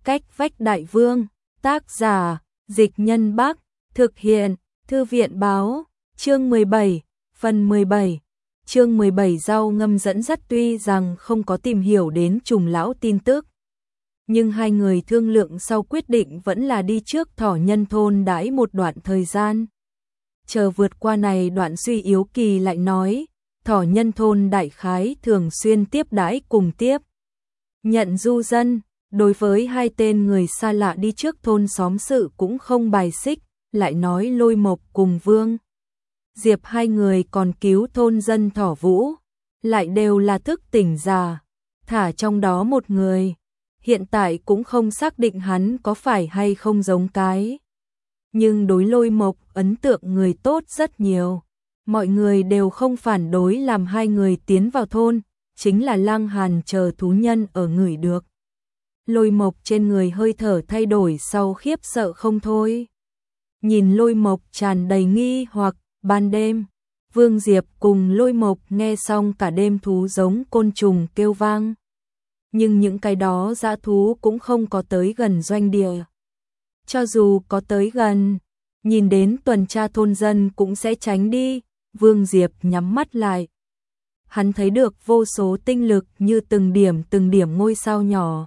Cách vách đại vương, tác giả, Dịch Nhân Bắc, thực hiện, Thư viện báo, chương 17, phần 17. Chương 17 rau ngâm dẫn dắt tuy rằng không có tìm hiểu đến trùng lão tin tức. Nhưng hai người thương lượng sau quyết định vẫn là đi trước Thỏ Nhân thôn đãi một đoạn thời gian. Chờ vượt qua này đoạn suy yếu kỳ lại nói, Thỏ Nhân thôn đại khái thường xuyên tiếp đãi cùng tiếp. Nhận du dân, đối với hai tên người xa lạ đi trước thôn xóm sự cũng không bài xích, lại nói Lôi Mộc cùng Vương Diệp hai người còn cứu thôn dân Thỏ Vũ, lại đều là thức tỉnh già, thả trong đó một người, hiện tại cũng không xác định hắn có phải hay không giống cái. Nhưng đối Lôi Mộc ấn tượng người tốt rất nhiều, mọi người đều không phản đối làm hai người tiến vào thôn, chính là Lăng Hàn chờ thú nhân ở ngửi được. Lôi Mộc trên người hơi thở thay đổi sau khiếp sợ không thôi. Nhìn Lôi Mộc tràn đầy nghi hoặc, ban đêm, Vương Diệp cùng Lôi Mộc nghe xong cả đêm thú giống côn trùng kêu vang. Nhưng những cái đó dã thú cũng không có tới gần doanh địa. Cho dù có tới gần, nhìn đến tuần tra thôn dân cũng sẽ tránh đi, Vương Diệp nhắm mắt lại. Hắn thấy được vô số tinh lực như từng điểm ngôi sao nhỏ.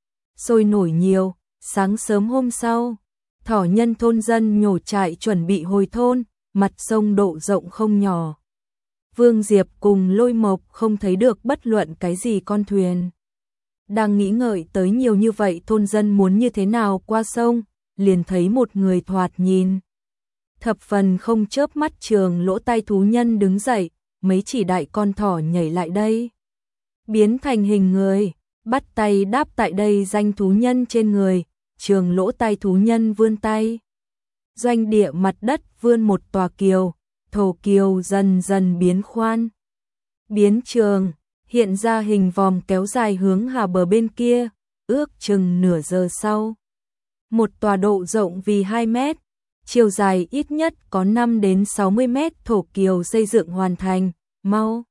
Sôi nổi nhiều, sáng sớm hôm sau, Thỏ Nhân thôn dân nhổ trại chuẩn bị hồi thôn, mặt sông độ rộng không nhỏ. Vương Diệp cùng Lôi Mộc không thấy được bất luận cái gì con thuyền. Đang nghĩ ngợi tới nhiều như vậy thôn dân muốn như thế nào qua sông, liền thấy một người thoạt nhìn thập phần không chớp mắt trường lỗ tai thú nhân đứng dậy, mấy chỉ đại con thỏ nhảy lại đây. Biến thành hình người, bắt tay đáp tại đây danh thú nhân trên người, trường lỗ tai thú nhân vươn tay. Doanh địa mặt đất vươn một tòa kiều, thổ kiều dần dần biến khoan. Biến trường, hiện ra hình vòm kéo dài hướng hà bờ bên kia, ước chừng nửa giờ sau. Một tòa độ rộng vì 2 mét, chiều dài ít nhất có 5 đến 60 mét thổ kiều xây dựng hoàn thành, mau.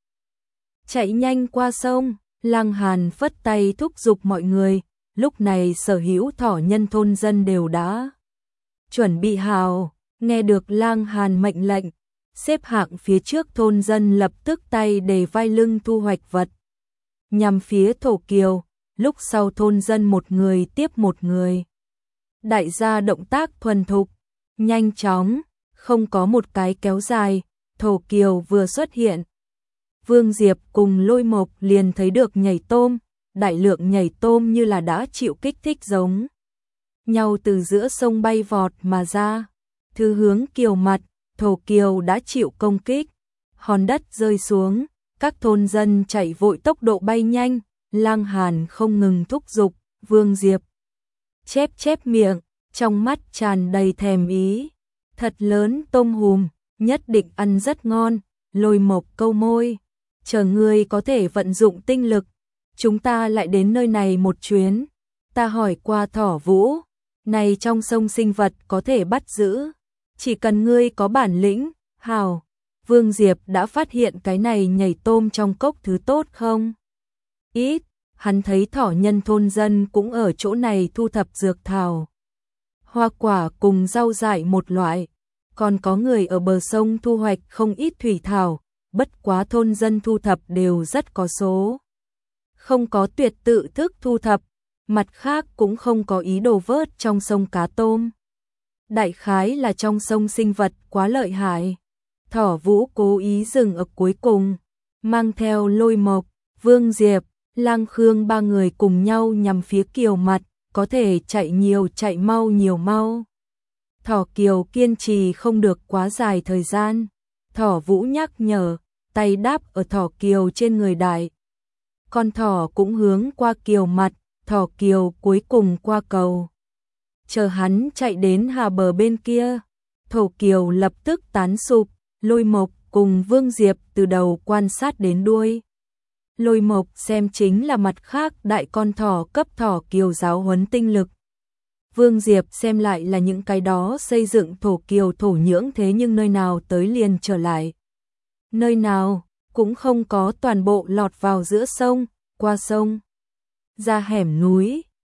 Chạy nhanh qua sông, Lăng Hàn phất tay thúc giục mọi người, lúc này sở hữu Thỏ Nhân thôn dân đều đã chuẩn bị hào, nghe được Lăng Hàn mệnh lệnh, xếp hạng phía trước thôn dân lập tức tay đề vai lưng thu hoạch vật. Nhằm phía thổ kiều, lúc sau thôn dân một người tiếp một người. Đại gia động tác thuần thục, nhanh chóng, không có một cái kéo dài, thổ kiều vừa xuất hiện. Vương Diệp cùng Lôi Mộc liền thấy được nhảy tôm, đại lượng nhảy tôm như là đã chịu kích thích giống nhau từ giữa sông bay vọt mà ra. Thứ hướng kiều mặt, thổ kiều đã chịu công kích, hòn đất rơi xuống, các thôn dân chạy vội tốc độ bay nhanh, Lăng Hàn không ngừng thúc giục, Vương Diệp chép miệng, trong mắt tràn đầy thèm ý. Thật lớn tôm hùm, nhất định ăn rất ngon. Lôi Mộc câu môi, chờ ngươi có thể vận dụng tinh lực, chúng ta lại đến nơi này một chuyến. Ta hỏi qua Thỏ Vũ, này trong sông sinh vật có thể bắt giữ, chỉ cần ngươi có bản lĩnh, hào. Vương Diệp đã phát hiện cái này nhảy tôm trong cốc thứ tốt không? Ít, hắn thấy Thỏ Nhân thôn dân cũng ở chỗ này thu thập dược thảo, hoa quả cùng rau dại một loại, còn có người ở bờ sông thu hoạch không ít thủy thảo, bất quá thôn dân thu thập đều rất có số. Không có tuyệt tự thức thu thập, mặt khác cũng không có ý đồ vớt trong sông cá tôm. Đại khái là trong sông sinh vật quá lợi hại. Thỏ Vũ cố ý dừng ở cuối cùng, mang theo Lôi Mộc, Vương Diệp, Lăng Khương ba người cùng nhau nhằm phía kiều mặt, có thể chạy nhiều chạy mau nhiều mau. Thỏ kiều kiên trì không được quá dài thời gian. Thỏ Vũ nhắc nhở, tay đáp ở thỏ kiều trên người đại. Con thỏ cũng hướng qua kiều mặt, thỏ kiều cuối cùng qua cầu. Chờ hắn chạy đến hà bờ bên kia, thổ kiều lập tức tán sụp. Lôi Mộc cùng Vương Diệp từ đầu quan sát đến đuôi. Lôi Mộc xem chính là mặt khác đại con thỏ cấp thỏ kiều giáo huấn tinh lực. Vương Diệp xem lại là những cái đó xây dựng thổ kiều thổ nhưỡng, thế nhưng nơi nào tới liền trở lại. Nơi nào cũng không có toàn bộ lọt vào giữa sông, qua sông, ra hẻm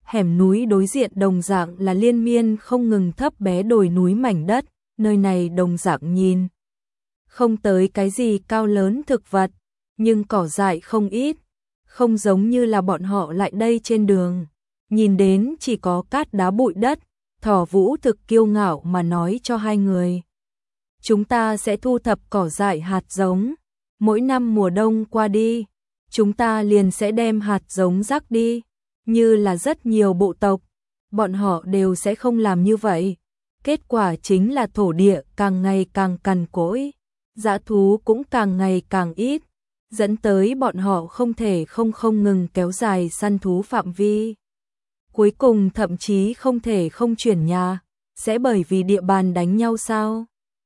Hẻm núi đối diện đồng dạng là liên miên không ngừng thấp bé đồi núi mảnh đất, nơi này đồng dạng nhìn không tới cái gì cao lớn thực vật, nhưng cỏ dại không ít, không giống như là bọn họ lại đây trên đường, nhìn đến chỉ có cát đá bụi đất. Thỏ Vũ thực kiêu ngạo mà nói cho hai người. Chúng ta sẽ thu thập cỏ dại hạt giống, mỗi năm mùa đông qua đi, chúng ta liền sẽ đem hạt giống rắc đi, như là rất nhiều bộ tộc, bọn họ đều sẽ không làm như vậy. Kết quả chính là thổ địa càng ngày càng cằn cỗi, dã thú cũng càng ngày càng ít, dẫn tới bọn họ không thể không ngừng kéo dài săn thú phạm vi. Cuối cùng thậm chí không thể không chuyển nhà, sẽ bởi vì địa bàn đánh nhau sao?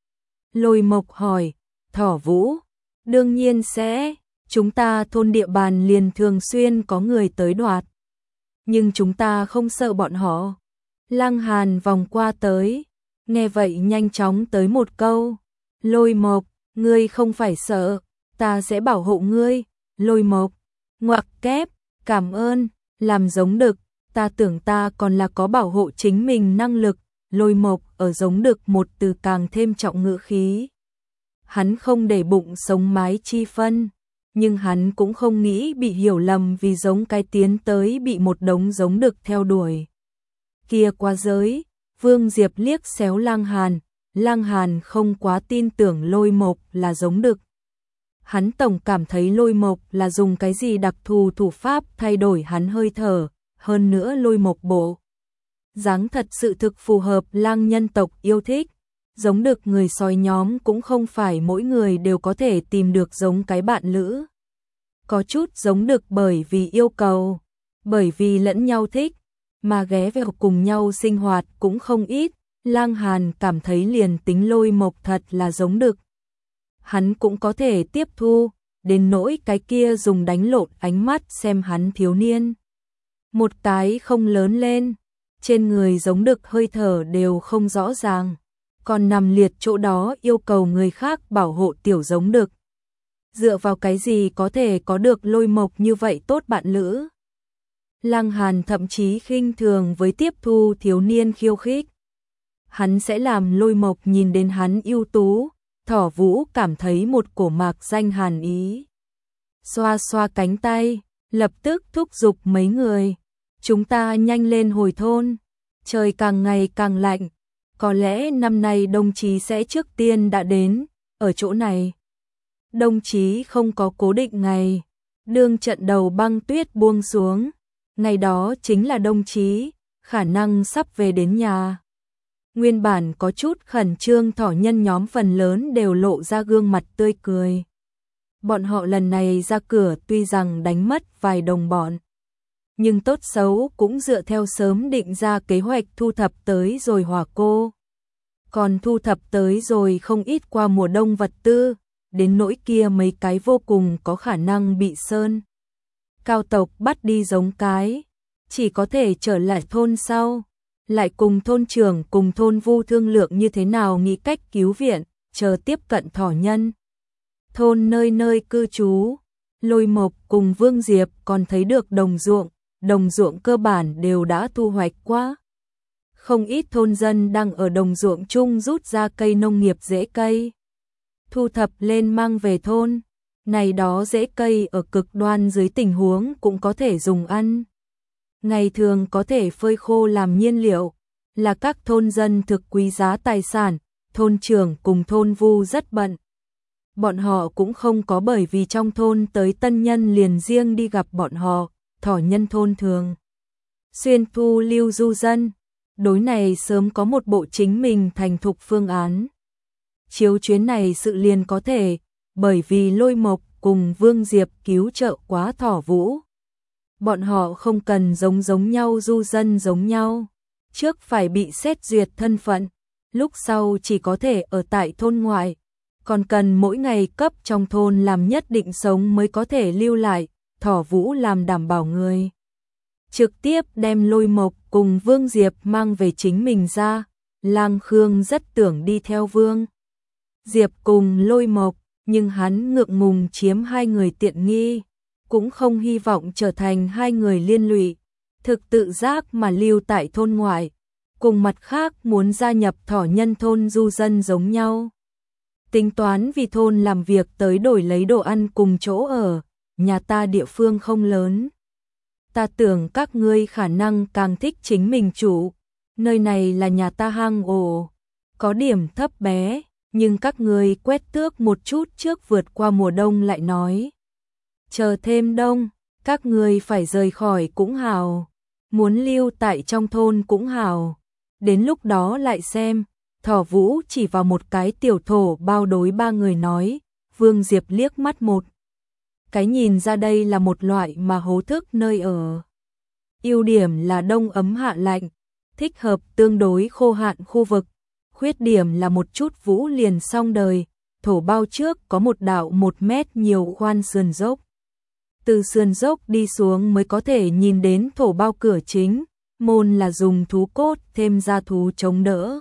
Lôi Mộc hỏi, Thỏ Vũ, đương nhiên sẽ, chúng ta thôn địa bàn liền thường xuyên có người tới đoạt. Nhưng chúng ta không sợ bọn họ. Lăng Hàn vòng qua tới, nghe vậy nhanh chóng tới một câu, Lôi Mộc, ngươi không phải sợ, ta sẽ bảo hộ ngươi. Lôi Mộc, ngoặc kép, cảm ơn, làm giống đực, ta tưởng ta còn là có bảo hộ chính mình năng lực. Lôi Mộc ở giống đực một từ càng thêm trọng ngữ khí. Hắn không để bụng sống mái chi phân, nhưng hắn cũng không nghĩ bị hiểu lầm vì giống cái tiến tới bị một đống giống đực theo đuổi. Kia qua giới, Vương Diệp liếc xéo Lăng Hàn không quá tin tưởng Lôi Mộc là giống đực. Hắn tổng cảm thấy Lôi Mộc là dùng cái gì đặc thù thủ pháp thay đổi hắn hơi thở, hơn nữa Lôi Mộc bộ dáng thật sự thực phù hợp lang nhân tộc yêu thích. Giống đực người sói nhóm cũng không phải mỗi người đều có thể tìm được giống cái bạn lữ. Có chút giống đực bởi vì yêu cầu, bởi vì lẫn nhau thích, mà ghé vào cùng nhau sinh hoạt cũng không ít. Lang Hàn cảm thấy liền tính Lôi Mộc thật là giống đực, hắn cũng có thể tiếp thu, đến nỗi cái kia dùng đánh lộn ánh mắt xem hắn thiếu niên. Một cái không lớn lên, trên người giống đực hơi thở đều không rõ ràng, còn nằm liệt chỗ đó yêu cầu người khác bảo hộ tiểu giống đực. Dựa vào cái gì có thể có được Lôi Mộc như vậy tốt bạn lữ? Lăng Hàn thậm chí khinh thường với tiếp thu thiếu niên khiêu khích. Hắn sẽ làm Lôi Mộc nhìn đến hắn ưu tú. Thỏ Vũ cảm thấy một cổ mạc danh hàn ý. Xoa xoa cánh tay, lập tức thúc giục mấy người. Chúng ta nhanh lên hồi thôn. Trời càng ngày càng lạnh. Có lẽ năm nay đồng chí sẽ trước tiên đã đến. Ở chỗ này, đồng chí không có cố định ngày. Đương trận đầu băng tuyết buông xuống, ngày đó chính là đồng chí, khả năng sắp về đến nhà. Nguyên bản có chút khẩn trương thỏ nhân nhóm phần lớn đều lộ ra gương mặt tươi cười. Bọn họ lần này ra cửa tuy rằng đánh mất vài đồng bọn, nhưng tốt xấu cũng dựa theo sớm định ra kế hoạch thu thập tới rồi hỏa cô. Còn thu thập tới rồi không ít qua mùa đông vật tư, đến nỗi kia mấy cái vô cùng có khả năng bị sơn cao tộc bắt đi giống cái, chỉ có thể trở lại thôn sau, lại cùng thôn trưởng cùng thôn vu thương lượng như thế nào nghĩ cách cứu viện, chờ tiếp cận thỏ nhân. Thôn nơi nơi cư trú, Lôi Mộc cùng Vương Diệp còn thấy được đồng ruộng cơ bản đều đã thu hoạch quá. Không ít thôn dân đang ở đồng ruộng chung rút ra cây nông nghiệp rễ cây, thu thập lên mang về thôn. Này đó rễ cây ở cực đoan dưới tình huống cũng có thể dùng ăn. Ngày thường có thể phơi khô làm nhiên liệu, là các thôn dân thực quý giá tài sản. Thôn trưởng cùng thôn vu rất bận. Bọn họ cũng không có bởi vì trong thôn tới tân nhân liền riêng đi gặp bọn họ. Thỏ nhân thôn thường xuyên thu lưu du dân, đối này sớm có một bộ chính mình thành thục phương án. Chiếu chuyến này sự liền có thể, bởi vì Lôi Mộc cùng Vương Diệp cứu trợ quá Thỏ Vũ. Bọn họ không cần giống nhau du dân giống nhau, trước phải bị xét duyệt thân phận, lúc sau chỉ có thể ở tại thôn ngoại, còn cần mỗi ngày cấp trong thôn làm nhất định sống mới có thể lưu lại. Thỏ Vũ làm đảm bảo người, trực tiếp đem Lôi Mộc cùng Vương Diệp mang về chính mình ra. Lang Khương rất tưởng đi theo Vương Diệp cùng Lôi Mộc, nhưng hắn ngượng ngùng chiếm hai người tiện nghi, cũng không hy vọng trở thành hai người liên lụy. thực tự giác mà lưu tại thôn ngoại, cùng mặt khác muốn gia nhập thỏ nhân thôn du dân giống nhau. Tính toán vì thôn làm việc tới đổi lấy đồ ăn cùng chỗ ở, nhà ta địa phương không lớn. Ta tưởng các ngươi khả năng càng thích chính mình chủ, nơi này là nhà ta hang ổ, có điểm thấp bé, nhưng các ngươi quét tước một chút trước vượt qua mùa đông lại nói. Chờ thêm đông, các ngươi phải rời khỏi cũng hào, muốn lưu tại trong thôn cũng hào, đến lúc đó lại xem. Thỏ Vũ chỉ vào một cái tiểu thổ bao đối ba người nói, Vương Diệp liếc mắt một cái nhìn ra đây là một loại mà hố thức nơi ở. Ưu điểm là đông ấm hạ lạnh, thích hợp tương đối khô hạn khu vực, khuyết điểm là một chút vũ liền xong đời, thổ bao trước có một đạo 1 mét nhiều khoan sườn dốc. Từ sườn dốc đi xuống mới có thể nhìn đến thổ bao cửa chính, môn là dùng thú cốt thêm da thú chống đỡ.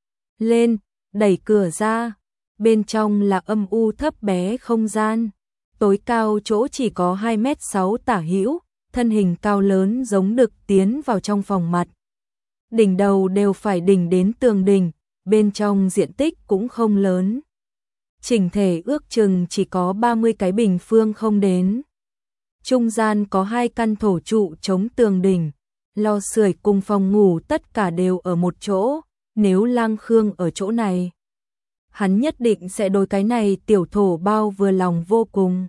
Lên, đẩy cửa ra, bên trong là âm u thấp bé không gian, tối cao chỗ chỉ có 2,6 m tả hữu, thân hình cao lớn giống đực tiến vào trong phòng mặt. Đỉnh đầu đều phải đỉnh đến tường đỉnh, bên trong diện tích cũng không lớn. Chỉnh thể ước chừng chỉ có 30 cái bình phương không đến. Trung gian có 2 căn thổ trụ chống tường đỉnh, lò sưởi cùng phòng ngủ tất cả đều ở một chỗ. Nếu Lang Khương ở chỗ này, hắn nhất định sẽ đối cái này tiểu thổ bao vừa lòng vô cùng.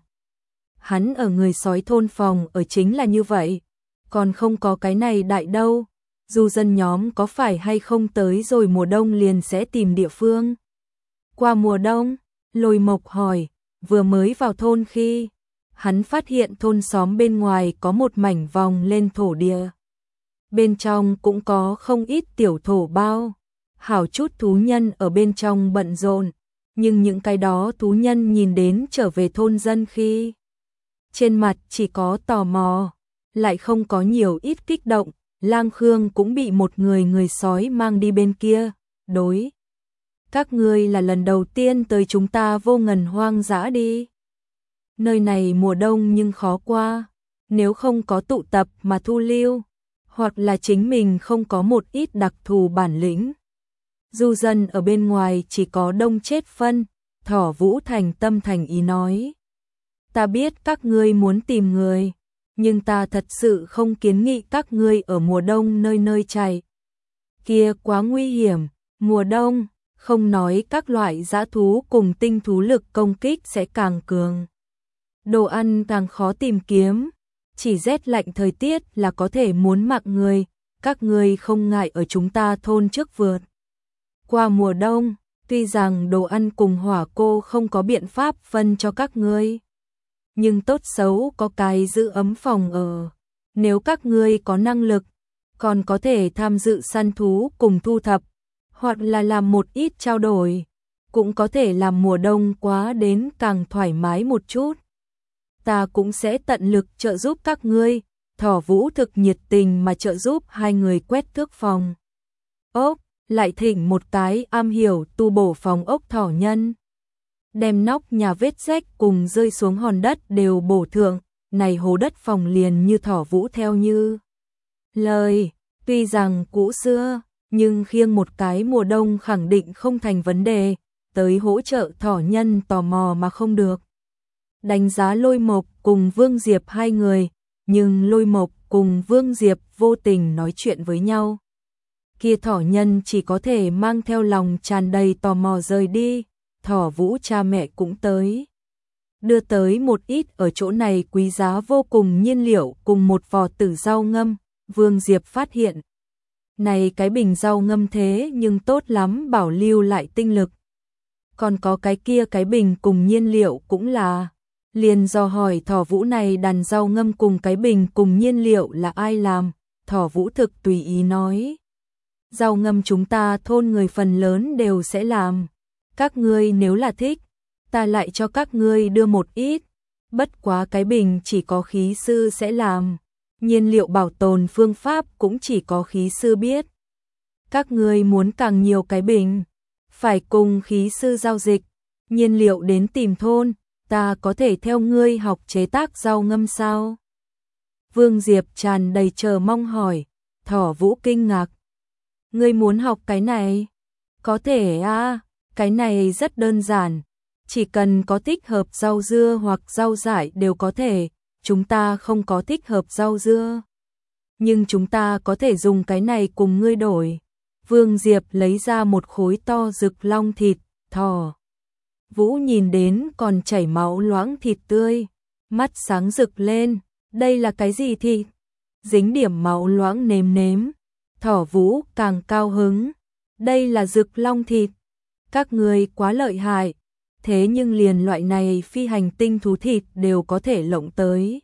Hắn ở người sói thôn phòng ở chính là như vậy, còn không có cái này đại đâu. Du dân nhóm có phải hay không tới rồi mùa đông liền sẽ tìm địa phương. Qua mùa đông, Lôi Mộc hỏi, vừa mới vào thôn khi, hắn phát hiện thôn xóm bên ngoài có một mảnh vòng lên thổ địa. Bên trong cũng có không ít tiểu thổ bao. Hảo chút thú nhân ở bên trong bận rộn, nhưng những cái đó thú nhân nhìn đến trở về thôn dân khi trên mặt chỉ có tò mò, lại không có nhiều ít kích động. Lang Khương cũng bị một người sói mang đi bên kia, đối. Các ngươi là lần đầu tiên tới chúng ta Vô Ngần hoang dã đi. Nơi này mùa đông nhưng khó qua, nếu không có tụ tập mà thu lưu, hoặc là chính mình không có một ít đặc thù bản lĩnh. Du dân ở bên ngoài chỉ có đông chết phân, Thỏ Vũ thành tâm thành ý nói. Ta biết các ngươi muốn tìm người, nhưng ta thật sự không kiến nghị các ngươi ở mùa đông nơi nơi chạy. Kia quá nguy hiểm, mùa đông, không nói các loại dã thú cùng tinh thú lực công kích sẽ càng cường. Đồ ăn càng khó tìm kiếm, chỉ rét lạnh thời tiết là có thể muốn mạng người, các ngươi không ngại ở chúng ta thôn trước vượt. Qua mùa đông, tuy rằng đồ ăn cùng hỏa cô không có biện pháp phân cho các ngươi, nhưng tốt xấu có cái giữ ấm phòng ở. Nếu các ngươi có năng lực, còn có thể tham dự săn thú cùng thu thập, hoặc là làm một ít trao đổi, cũng có thể làm mùa đông quá đến càng thoải mái một chút. Ta cũng sẽ tận lực trợ giúp các ngươi. Thỏ Vũ thực nhiệt tình mà trợ giúp hai người quét tước phòng ốc, lại thỉnh một cái am hiểu tu bổ phòng ốc thỏ nhân. Đem nóc nhà vết rách cùng rơi xuống hòn đất đều bổ thượng, này hố đất phòng liền như Thỏ Vũ theo như lời, tuy rằng cũ xưa, nhưng khiêng một cái mùa đông khẳng định không thành vấn đề, tới hỗ trợ thỏ nhân tò mò mà không được. Đánh giá Lôi Mộc cùng Vương Diệp hai người, nhưng Lôi Mộc cùng Vương Diệp vô tình nói chuyện với nhau. Kia thỏ nhân chỉ có thể mang theo lòng tràn đầy tò mò rời đi. Thỏ Vũ cha mẹ cũng tới, đưa tới một ít ở chỗ này quý giá vô cùng nhiên liệu cùng một vò tử rau ngâm. Vương Diệp phát hiện, này cái bình rau ngâm thế nhưng tốt lắm bảo lưu lại tinh lực. Còn có cái kia cái bình cùng nhiên liệu cũng là, liền dò hỏi Thỏ Vũ này đàn rau ngâm cùng cái bình cùng nhiên liệu là ai làm. Thỏ Vũ thực tùy ý nói, rau ngâm chúng ta thôn người phần lớn đều sẽ làm. Các ngươi nếu là thích, ta lại cho các ngươi đưa một ít. Bất quá cái bình chỉ có khí sư sẽ làm, nhiên liệu bảo tồn phương pháp cũng chỉ có khí sư biết. Các ngươi muốn càng nhiều cái bình, phải cùng khí sư giao dịch, nhiên liệu đến tìm thôn, ta có thể theo ngươi học chế tác rau ngâm sao? Vương Diệp tràn đầy chờ mong hỏi. Thỏ Vũ kinh ngạc. Ngươi muốn học cái này? Có thể à, cái này rất đơn giản. Chỉ cần có thích hợp rau dưa hoặc rau dại đều có thể. Chúng ta không có thích hợp rau dưa. Nhưng chúng ta có thể dùng cái này cùng ngươi đổi. Vương Diệp lấy ra một khối to rực long thịt, thỏ. Vũ nhìn đến còn chảy máu loãng thịt tươi. Mắt sáng rực lên. Đây là cái gì thịt? Dính điểm máu loãng nếm nếm. Thỏ Vũ càng cao hứng. Đây là rực long thịt. Các ngươi quá lợi hại. Thế nhưng liền loại này phi hành tinh thú thịt đều có thể lộng tới.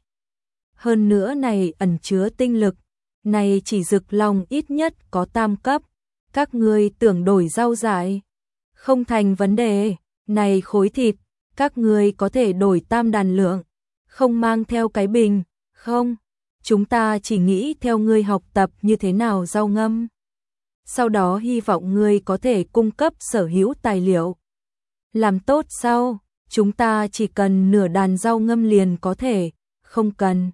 Hơn nữa này ẩn chứa tinh lực. Này chỉ rực long ít nhất có tam cấp. Các ngươi tưởng đổi rau dại. Không thành vấn đề. Này khối thịt. Các ngươi có thể đổi tam đàn lượng. Không mang theo cái bình. Không. Chúng ta chỉ nghĩ theo ngươi học tập như thế nào rau ngâm. Sau đó hy vọng ngươi có thể cung cấp sở hữu tài liệu. Làm tốt sau, chúng ta chỉ cần nửa đàn rau ngâm liền có thể, không cần.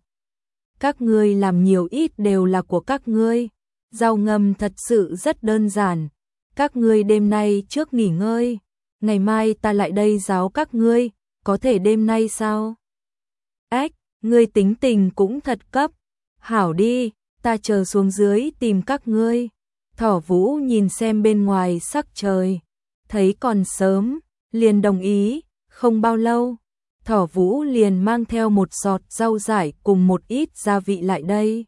Các ngươi làm nhiều ít đều là của các ngươi. Rau ngâm thật sự rất đơn giản. Các ngươi đêm nay trước nghỉ ngơi. Ngày mai ta lại đây giáo các ngươi, có thể đêm nay sao? Ách, ngươi tính tình cũng thật cấp. Hảo đi, ta chờ xuống dưới tìm các ngươi. Thỏ Vũ nhìn xem bên ngoài sắc trời. Thấy còn sớm, liền đồng ý, không bao lâu. Thỏ Vũ liền mang theo một giọt rau dại cùng một ít gia vị lại đây.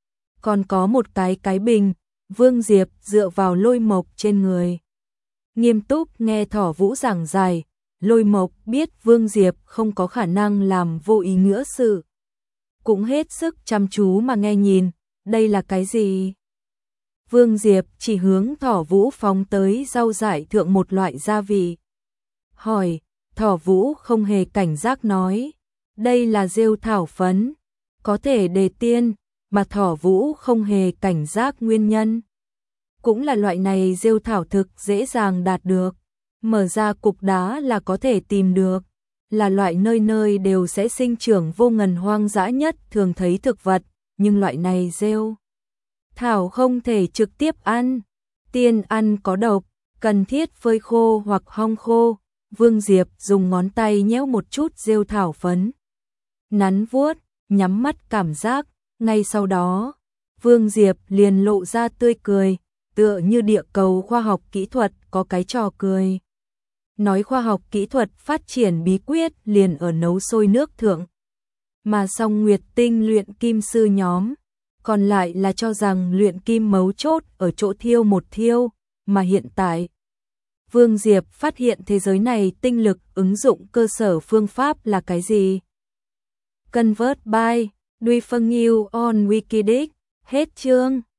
Còn có một cái bình, Vương Diệp dựa vào Lôi Mộc trên người. Nghiêm túc nghe Thỏ Vũ giảng giải, Lôi Mộc biết Vương Diệp không có khả năng làm vô ý nghĩa sự. Cũng hết sức chăm chú mà nghe nhìn, đây là cái gì? Vương Diệp chỉ hướng Thỏ Vũ phóng tới rau dại thượng một loại gia vị. Hỏi, Thỏ Vũ không hề cảnh giác nói, đây là rêu thảo phấn, có thể đề tiên, mà Thỏ Vũ không hề cảnh giác nguyên nhân. Cũng là loại này rêu thảo thực dễ dàng đạt được, mở ra cục đá là có thể tìm được, là loại nơi nơi đều sẽ sinh trưởng vô ngần hoang dã nhất thường thấy thực vật, nhưng loại này rêu thảo không thể trực tiếp ăn, tiên ăn có độc, cần thiết phơi khô hoặc hong khô. Vương Diệp dùng ngón tay nhéo một chút rêu thảo phấn. Nắn vuốt, nhắm mắt cảm giác, ngay sau đó, Vương Diệp liền lộ ra tươi cười, tựa như địa cầu khoa học kỹ thuật có cái trò cười. Nói khoa học kỹ thuật phát triển bí quyết liền ở nấu sôi nước thượng. Mà song Nguyệt Tinh luyện kim sư nhóm, còn lại là cho rằng luyện kim mấu chốt ở chỗ thiêu một thiêu, mà hiện tại Vương Diệp phát hiện thế giới này tinh lực ứng dụng cơ sở phương pháp là cái gì? Convert by Duy Phân Yêu on Wikidic. Hết chương.